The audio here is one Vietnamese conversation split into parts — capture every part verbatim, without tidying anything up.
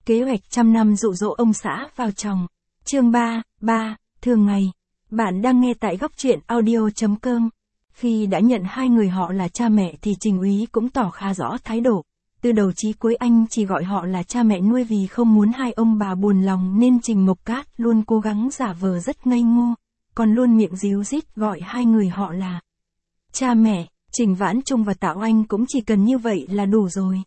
Kế hoạch trăm năm dụ dỗ ông xã vào chồng. Chương ba, ba, thường ngày. Bạn đang nghe tại góc truyện audio chấm com. Khi đã nhận hai người họ là cha mẹ thì Trình Úy cũng tỏ khá rõ thái độ. Từ đầu chí cuối anh chỉ gọi họ là cha mẹ nuôi vì không muốn hai ông bà buồn lòng nên Trình Mộc Cát luôn cố gắng giả vờ rất ngây ngô, còn luôn miệng díu dít gọi hai người họ là cha mẹ. Trình Vãn Trung và Tạo Anh cũng chỉ cần như vậy là đủ rồi.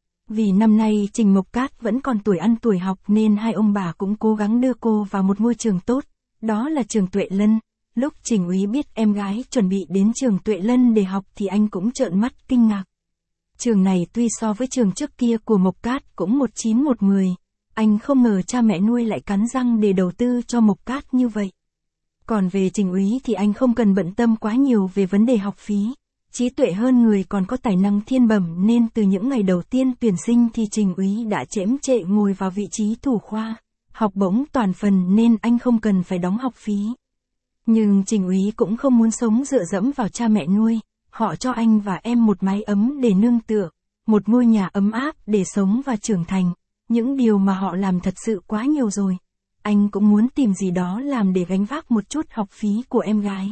Vì năm nay Trình Mộc Cát vẫn còn tuổi ăn tuổi học nên hai ông bà cũng cố gắng đưa cô vào một ngôi trường tốt, đó là trường Tuệ Lân. Lúc Trình Úy biết em gái chuẩn bị đến trường Tuệ Lân để học thì anh cũng trợn mắt kinh ngạc. Trường này tuy so với trường trước kia của Mộc Cát cũng một chín một mười, anh không ngờ cha mẹ nuôi lại cắn răng để đầu tư cho Mộc Cát như vậy. Còn về Trình Úy thì anh không cần bận tâm quá nhiều về vấn đề học phí. Trí tuệ hơn người còn có tài năng thiên bẩm nên từ những ngày đầu tiên tuyển sinh thì Trình Úy đã chễm chệ ngồi vào vị trí thủ khoa. Học bổng toàn phần nên anh không cần phải đóng học phí. Nhưng Trình Úy cũng không muốn sống dựa dẫm vào cha mẹ nuôi. Họ cho anh và em một mái ấm để nương tựa, một ngôi nhà ấm áp để sống và trưởng thành. Những điều mà họ làm thật sự quá nhiều rồi. Anh cũng muốn tìm gì đó làm để gánh vác một chút học phí của em gái.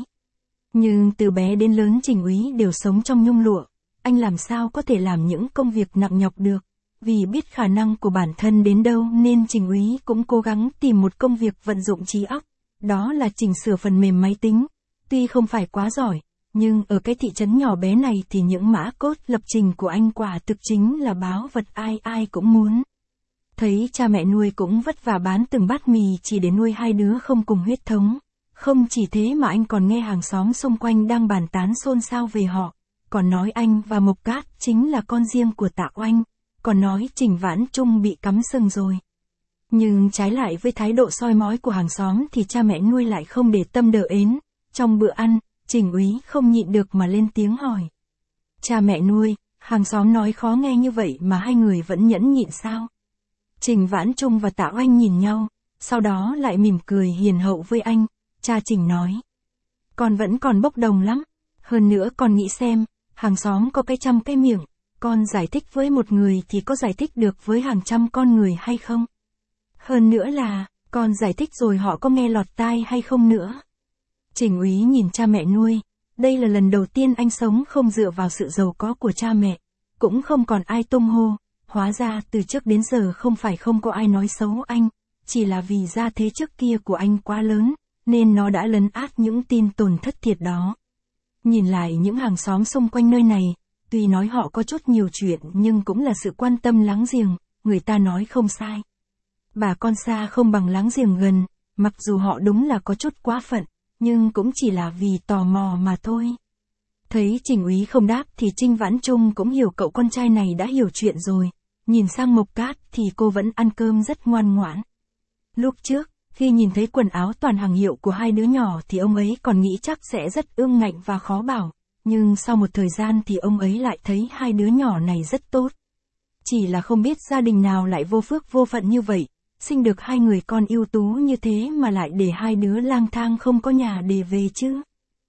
Nhưng từ bé đến lớn Trình Úy đều sống trong nhung lụa, anh làm sao có thể làm những công việc nặng nhọc được. Vì biết khả năng của bản thân đến đâu nên Trình Úy cũng cố gắng tìm một công việc vận dụng trí óc, đó là chỉnh sửa phần mềm máy tính. Tuy không phải quá giỏi, nhưng ở cái thị trấn nhỏ bé này thì những mã code lập trình của anh quả thực chính là báu vật ai ai cũng muốn. Thấy cha mẹ nuôi cũng vất vả bán từng bát mì chỉ để nuôi hai đứa không cùng huyết thống. Không chỉ thế mà anh còn nghe hàng xóm xung quanh đang bàn tán xôn xao về họ, còn nói anh và Mộc Cát chính là con riêng của Tạo Anh, còn nói Trình Vãn Trung bị cắm sừng rồi. Nhưng trái lại với thái độ soi mói của hàng xóm thì cha mẹ nuôi lại không để tâm đờ ến. Trong bữa ăn, Trình Úy không nhịn được mà lên tiếng hỏi. Cha mẹ nuôi, hàng xóm nói khó nghe như vậy mà hai người vẫn nhẫn nhịn sao? Trình Vãn Trung và Tạo Anh nhìn nhau, sau đó lại mỉm cười hiền hậu với anh. Cha Trình nói, con vẫn còn bốc đồng lắm, hơn nữa con nghĩ xem, hàng xóm có cái trăm cái miệng, con giải thích với một người thì có giải thích được với hàng trăm con người hay không? Hơn nữa là, con giải thích rồi họ có nghe lọt tai hay không nữa? Trình Úy nhìn cha mẹ nuôi, đây là lần đầu tiên anh sống không dựa vào sự giàu có của cha mẹ, cũng không còn ai tung hô, hóa ra từ trước đến giờ không phải không có ai nói xấu anh, chỉ là vì gia thế trước kia của anh quá lớn, nên nó đã lấn át những tin tồn thất thiệt đó. Nhìn lại những hàng xóm xung quanh nơi này, tuy nói họ có chút nhiều chuyện nhưng cũng là sự quan tâm láng giềng, người ta nói không sai. Bà con xa không bằng láng giềng gần, mặc dù họ đúng là có chút quá phận, nhưng cũng chỉ là vì tò mò mà thôi. Thấy Trình Úy không đáp thì Trình Vãn Trung cũng hiểu cậu con trai này đã hiểu chuyện rồi, nhìn sang Mộc Cát thì cô vẫn ăn cơm rất ngoan ngoãn. Lúc trước, khi nhìn thấy quần áo toàn hàng hiệu của hai đứa nhỏ thì ông ấy còn nghĩ chắc sẽ rất ương ngạnh và khó bảo, nhưng sau một thời gian thì ông ấy lại thấy hai đứa nhỏ này rất tốt. Chỉ là không biết gia đình nào lại vô phước vô phận như vậy, sinh được hai người con ưu tú như thế mà lại để hai đứa lang thang không có nhà để về chứ.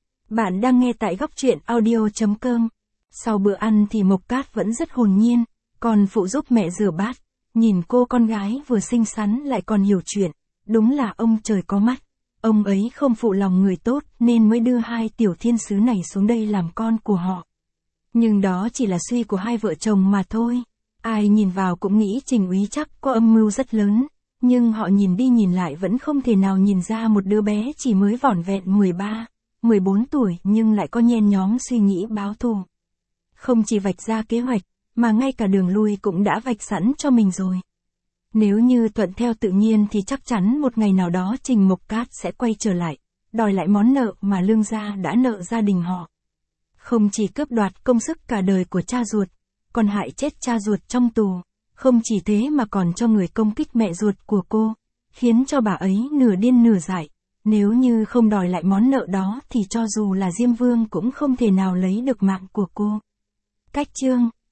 Bạn đang nghe tại góc truyện audio chấm com. Sau bữa ăn thì Mộc Cát vẫn rất hồn nhiên, còn phụ giúp mẹ rửa bát, nhìn cô con gái vừa xinh xắn lại còn hiểu chuyện. Đúng là ông trời có mắt, ông ấy không phụ lòng người tốt nên mới đưa hai tiểu thiên sứ này xuống đây làm con của họ. Nhưng đó chỉ là suy của hai vợ chồng mà thôi. Ai nhìn vào cũng nghĩ Trình Úy chắc có âm mưu rất lớn, nhưng họ nhìn đi nhìn lại vẫn không thể nào nhìn ra một đứa bé chỉ mới vỏn vẹn mười ba, mười bốn tuổi nhưng lại có nhen nhóm suy nghĩ báo thù. Không chỉ vạch ra kế hoạch, mà ngay cả đường lui cũng đã vạch sẵn cho mình rồi. Nếu như thuận theo tự nhiên thì chắc chắn một ngày nào đó Trình Mộc Cát sẽ quay trở lại, đòi lại món nợ mà Lương gia đã nợ gia đình họ. Không chỉ cướp đoạt công sức cả đời của cha ruột, còn hại chết cha ruột trong tù. Không chỉ thế mà còn cho người công kích mẹ ruột của cô, khiến cho bà ấy nửa điên nửa dại. Nếu như không đòi lại món nợ đó thì cho dù là Diêm Vương cũng không thể nào lấy được mạng của cô. Cách chương